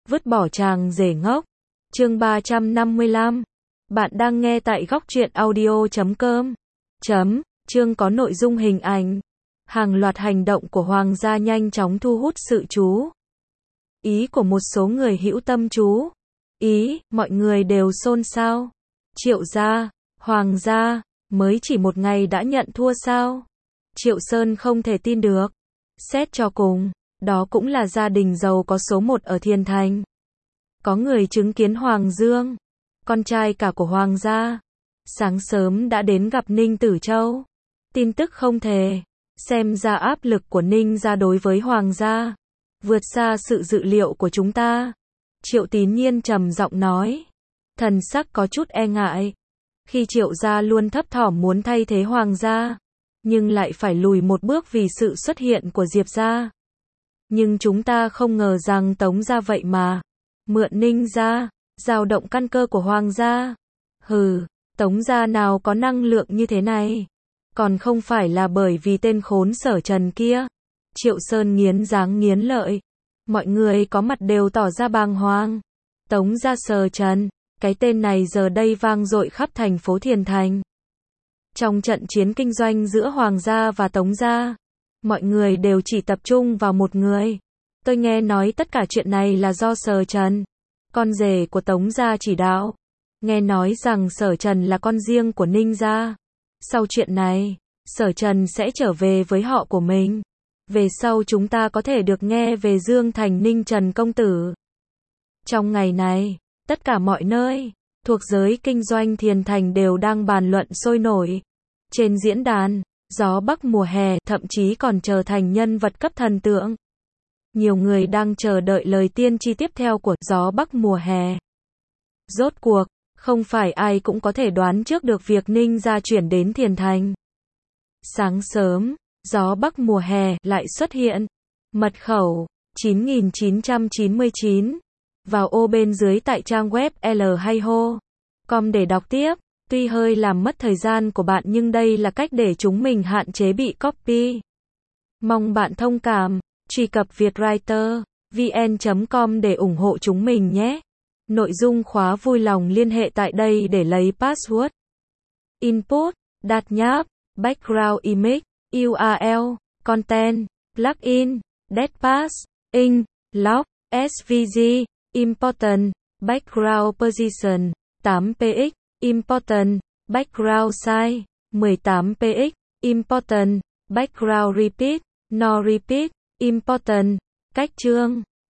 Vứt bỏ chàng rể ngốc. Chương 355. Bạn đang nghe tại góc truyện audio.com. Chương có nội dung hình ảnh. Hàng loạt hành động của Hoàng gia nhanh chóng thu hút sự chú ý của một số người hữu tâm chú ý, mọi người đều xôn xao. Triệu gia, Hoàng gia, mới chỉ một ngày đã nhận thua sao? Triệu Sơn không thể tin được. Xét cho cùng, đó cũng là gia đình giàu có số một ở Thiên Thành. Có người chứng kiến Hoàng Dương, con trai cả của Hoàng gia, sáng sớm đã đến gặp Ninh Tử Châu. Tin tức không thể, xem ra áp lực của Ninh gia đối với Hoàng gia vượt xa sự dự liệu của chúng ta. Triệu Tín Nhiên trầm giọng nói, thần sắc có chút e ngại. Khi Triệu gia luôn thấp thỏm muốn thay thế Hoàng gia, nhưng lại phải lùi một bước vì sự xuất hiện của Diệp gia. Nhưng chúng ta không ngờ rằng Tống gia vậy mà mượn Ninh gia, dao động căn cơ của Hoàng gia. Hừ, Tống gia nào có năng lượng như thế này? Còn không phải là bởi vì tên khốn Sở Trần kia. Triệu Sơn nghiến răng nghiến lợi. Mọi người có mặt đều tỏ ra bàng hoàng. Tống gia Sở Trần, cái tên này giờ đây vang dội khắp thành phố Thiên Thành. Trong trận chiến kinh doanh giữa Hoàng gia và Tống gia, mọi người đều chỉ tập trung vào một người. Tôi nghe nói tất cả chuyện này là do Sở Trần, con rể của Tống gia chỉ đạo. Nghe nói rằng Sở Trần là con riêng của Ninh gia. Sau chuyện này, Sở Trần sẽ trở về với họ của mình. Về sau chúng ta có thể được nghe về Dương Thành Ninh Trần công tử. Trong ngày này, tất cả mọi nơi thuộc giới kinh doanh Thiên Thành đều đang bàn luận sôi nổi. Trên diễn đàn, Gió Bắc mùa hè thậm chí còn trở thành nhân vật cấp thần tượng. Nhiều người đang chờ đợi lời tiên tri tiếp theo của Gió Bắc mùa hè. Rốt cuộc, không phải ai cũng có thể đoán trước được việc Ninh gia chuyển đến Thiên Thành. Sáng sớm, Gió Bắc mùa hè lại xuất hiện. Mật khẩu 9999. Vào ô bên dưới tại trang web lhayho.com để đọc tiếp. Tuy hơi làm mất thời gian của bạn nhưng đây là cách để chúng mình hạn chế bị copy. Mong bạn thông cảm. Truy cập vietwriter.vn.com để ủng hộ chúng mình nhé. Nội dung khóa vui lòng liên hệ tại đây để lấy password. Input, đặt nháp, background image, URL, content, plugin, datapass, ink, log, SVG, important, background position, 8px, important, background size, 18px, important, background repeat, no repeat, important, cách chương.